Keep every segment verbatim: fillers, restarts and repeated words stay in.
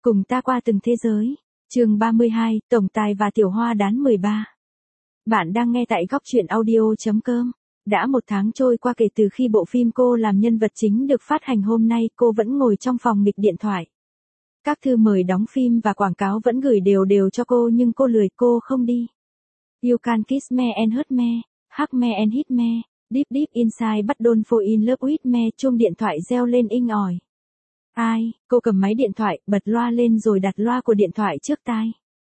Cùng ta qua từng thế giới. Chương ba mươi hai, Tổng Tài và Tiểu Hoa đán mười ba. Bạn đang nghe tại góc truyện audio chấm com. Đã một tháng trôi qua kể từ khi bộ phim cô làm nhân vật chính được phát hành, hôm nay cô vẫn ngồi trong phòng nghịch điện thoại. Các thư mời đóng phim và quảng cáo vẫn gửi đều đều cho cô nhưng cô lười, cô không đi. You Can Kiss Me and Hurt Me, Hug Me and Hit Me, Deep Deep Inside But Don't Fall in Love With Me. Chuông điện thoại reo lên inh ỏi. Ai? Cô cầm máy điện thoại, bật loa lên rồi đặt loa của điện thoại trước tai.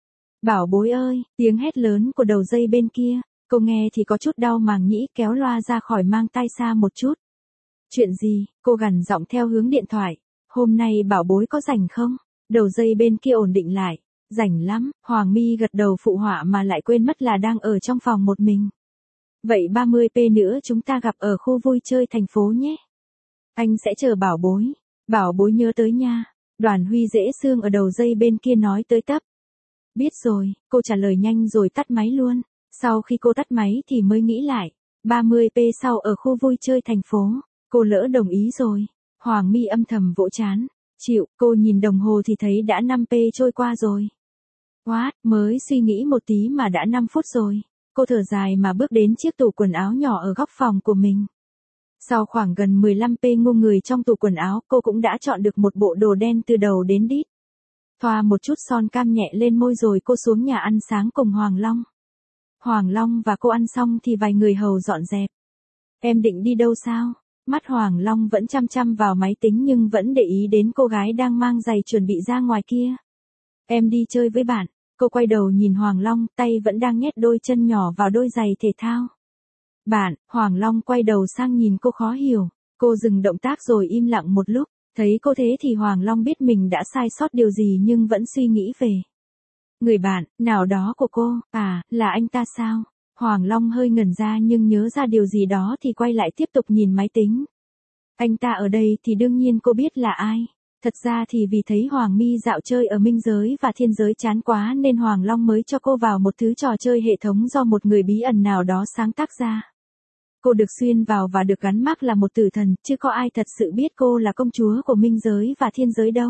Bảo bối ơi, tiếng hét lớn của đầu dây bên kia. Cô nghe thì có chút đau màng nhĩ, kéo loa ra khỏi mang tai xa một chút. Chuyện gì? Cô gằn giọng theo hướng điện thoại. Hôm nay bảo bối có rảnh không? Đầu dây bên kia ổn định lại. Rảnh lắm. Hoàng My gật đầu phụ họa mà lại quên mất là đang ở trong phòng một mình. Vậy ba mươi phút nữa chúng ta gặp ở khu vui chơi thành phố nhé. Anh sẽ chờ bảo bối. Bảo bối nhớ tới nha. Đoàn Huy dễ xương ở đầu dây bên kia nói tới tấp. Biết rồi, cô trả lời nhanh rồi tắt máy luôn. Sau khi cô tắt máy thì mới nghĩ lại. ba mươi phút sau ở khu vui chơi thành phố. Cô lỡ đồng ý rồi. Hoàng My âm thầm vỗ trán. Chịu, cô nhìn đồng hồ thì thấy đã năm phút trôi qua rồi. What, mới suy nghĩ một tí mà đã năm phút rồi. Cô thở dài mà bước đến chiếc tủ quần áo nhỏ ở góc phòng của mình. Sau khoảng gần mười lăm phút ngu người trong tủ quần áo, cô cũng đã chọn được một bộ đồ đen từ đầu đến đít. Thoa một chút son cam nhẹ lên môi rồi cô xuống nhà ăn sáng cùng Hoàng Long. Hoàng Long và cô ăn xong thì vài người hầu dọn dẹp. Em định đi đâu sao? Mắt Hoàng Long vẫn chăm chăm vào máy tính nhưng vẫn để ý đến cô gái đang mang giày chuẩn bị ra ngoài kia. Em đi chơi với bạn. Cô quay đầu nhìn Hoàng Long, tay vẫn đang nhét đôi chân nhỏ vào đôi giày thể thao. Bạn, Hoàng Long quay đầu sang nhìn cô khó hiểu. Cô dừng động tác rồi im lặng một lúc. Thấy cô thế thì Hoàng Long biết mình đã sai sót điều gì nhưng vẫn suy nghĩ về người bạn nào đó của cô. À, là anh ta sao? Hoàng Long hơi ngẩn ra nhưng nhớ ra điều gì đó thì quay lại tiếp tục nhìn máy tính. Anh ta ở đây thì đương nhiên cô biết là ai. Thật ra thì vì thấy Hoàng My dạo chơi ở minh giới và thiên giới chán quá nên Hoàng Long mới cho cô vào một thứ trò chơi hệ thống do một người bí ẩn nào đó sáng tác ra. Cô được xuyên vào và được gắn mác là một tử thần, chứ có ai thật sự biết cô là công chúa của minh giới và thiên giới đâu.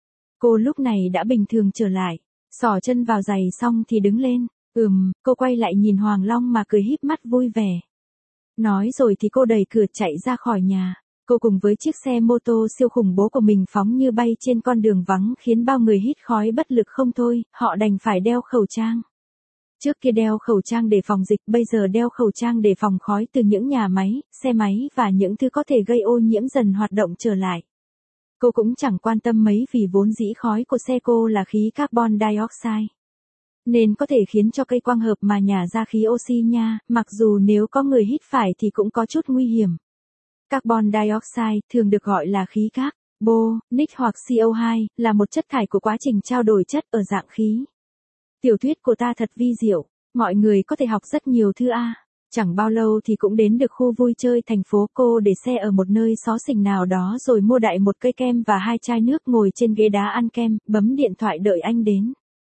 Cô lúc này đã bình thường trở lại, xỏ chân vào giày xong thì đứng lên. Ừm, cô quay lại nhìn Hoàng Long mà cười híp mắt vui vẻ. Nói rồi thì cô đẩy cửa chạy ra khỏi nhà. Cô cùng với chiếc xe mô tô siêu khủng bố của mình phóng như bay trên con đường vắng khiến bao người hít khói bất lực không thôi, họ đành phải đeo khẩu trang. Trước kia đeo khẩu trang để phòng dịch, bây giờ đeo khẩu trang để phòng khói từ những nhà máy, xe máy và những thứ có thể gây ô nhiễm dần hoạt động trở lại. Cô cũng chẳng quan tâm mấy vì vốn dĩ khói của xe cô là khí carbon dioxide. Nên có thể khiến cho cây quang hợp mà nhả ra khí oxy nha, mặc dù nếu có người hít phải thì cũng có chút nguy hiểm. Carbon dioxide, thường được gọi là khí carbonic hoặc xê o hai, là một chất thải của quá trình trao đổi chất ở dạng khí. Tiểu thuyết của ta thật vi diệu, mọi người có thể học rất nhiều thứ a. Chẳng bao lâu thì cũng đến được khu vui chơi thành phố. Cô để xe ở một nơi xó xỉnh nào đó rồi mua đại một cây kem và hai chai nước, ngồi trên ghế đá ăn kem, bấm điện thoại đợi anh đến.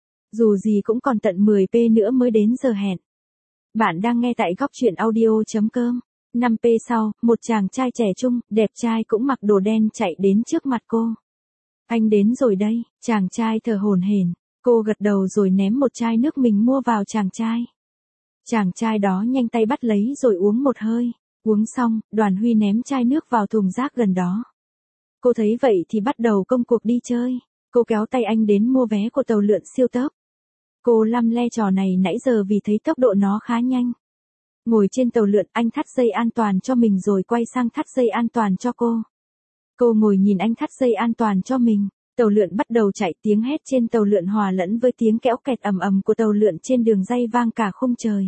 Dù gì cũng còn tận mười phút nữa mới đến giờ hẹn. Bạn đang nghe tại góc truyện audio chấm com. năm phút sau, một chàng trai trẻ trung, đẹp trai cũng mặc đồ đen chạy đến trước mặt cô. Anh đến rồi đây, chàng trai thở hổn hển. Cô gật đầu rồi ném một chai nước mình mua vào chàng trai. Chàng trai đó nhanh tay bắt lấy rồi uống một hơi. Uống xong, Đoàn Huy ném chai nước vào thùng rác gần đó. Cô thấy vậy thì bắt đầu công cuộc đi chơi. Cô kéo tay anh đến mua vé của tàu lượn siêu tốc. Cô lăm le trò này nãy giờ vì thấy tốc độ nó khá nhanh. Ngồi trên tàu lượn, anh thắt dây an toàn cho mình rồi quay sang thắt dây an toàn cho cô. Cô ngồi nhìn anh thắt dây an toàn cho mình. Tàu lượn bắt đầu chạy, tiếng hét trên tàu lượn hòa lẫn với tiếng kéo kẹt ầm ầm của tàu lượn trên đường ray vang cả khung trời.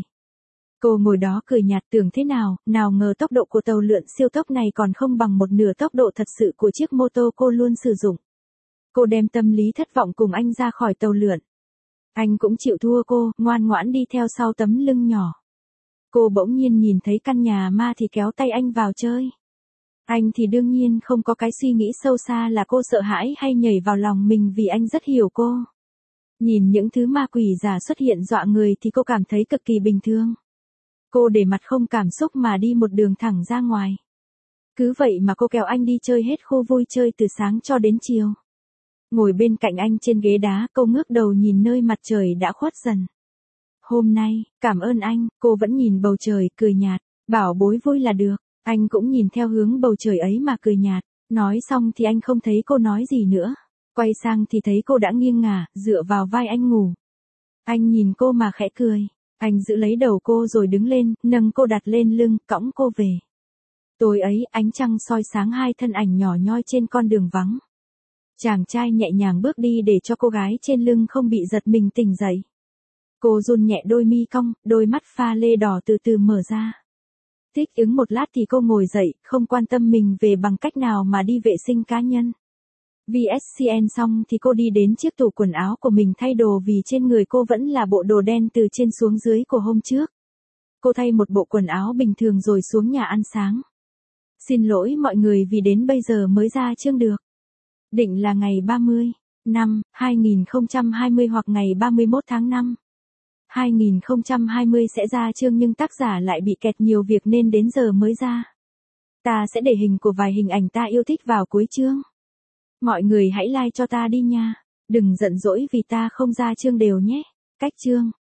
Cô ngồi đó cười nhạt tưởng thế nào, nào ngờ tốc độ của tàu lượn siêu tốc này còn không bằng một nửa tốc độ thật sự của chiếc mô tô cô luôn sử dụng. Cô đem tâm lý thất vọng cùng anh ra khỏi tàu lượn. Anh cũng chịu thua cô, ngoan ngoãn đi theo sau tấm lưng nhỏ. Cô bỗng nhiên nhìn thấy căn nhà ma thì kéo tay anh vào chơi. Anh thì đương nhiên không có cái suy nghĩ sâu xa là cô sợ hãi hay nhảy vào lòng mình vì anh rất hiểu cô. Nhìn những thứ ma quỷ giả xuất hiện dọa người thì cô cảm thấy cực kỳ bình thường. Cô để mặt không cảm xúc mà đi một đường thẳng ra ngoài. Cứ vậy mà cô kéo anh đi chơi hết khu vui chơi từ sáng cho đến chiều. Ngồi bên cạnh anh trên ghế đá, cô ngước đầu nhìn nơi mặt trời đã khuất dần. Hôm nay, cảm ơn anh, cô vẫn nhìn bầu trời, cười nhạt, bảo bối vui là được. Anh cũng nhìn theo hướng bầu trời ấy mà cười nhạt. Nói xong thì anh không thấy cô nói gì nữa. Quay sang thì thấy cô đã nghiêng ngả, dựa vào vai anh ngủ. Anh nhìn cô mà khẽ cười. Anh giữ lấy đầu cô rồi đứng lên, nâng cô đặt lên lưng, cõng cô về. Tối ấy, ánh trăng soi sáng hai thân ảnh nhỏ nhoi trên con đường vắng. Chàng trai nhẹ nhàng bước đi để cho cô gái trên lưng không bị giật mình tỉnh dậy. Cô run nhẹ đôi mi cong, đôi mắt pha lê đỏ từ từ mở ra. Thích ứng một lát thì cô ngồi dậy, không quan tâm mình về bằng cách nào mà đi vệ sinh cá nhân. vê ét xê en xong thì cô đi đến chiếc tủ quần áo của mình thay đồ vì trên người cô vẫn là bộ đồ đen từ trên xuống dưới của hôm trước. Cô thay một bộ quần áo bình thường rồi xuống nhà ăn sáng. Xin lỗi mọi người vì đến bây giờ mới ra chương được. Định là ngày ba mươi, năm, hai nghìn không trăm hai mươi hoặc ngày ba mươi mốt tháng năm. hai nghìn không trăm hai mươi sẽ ra chương nhưng tác giả lại bị kẹt nhiều việc nên đến giờ mới ra. Ta sẽ để hình của vài hình ảnh ta yêu thích vào cuối chương. Mọi người hãy like cho ta đi nha. Đừng giận dỗi vì ta không ra chương đều nhé. Cách chương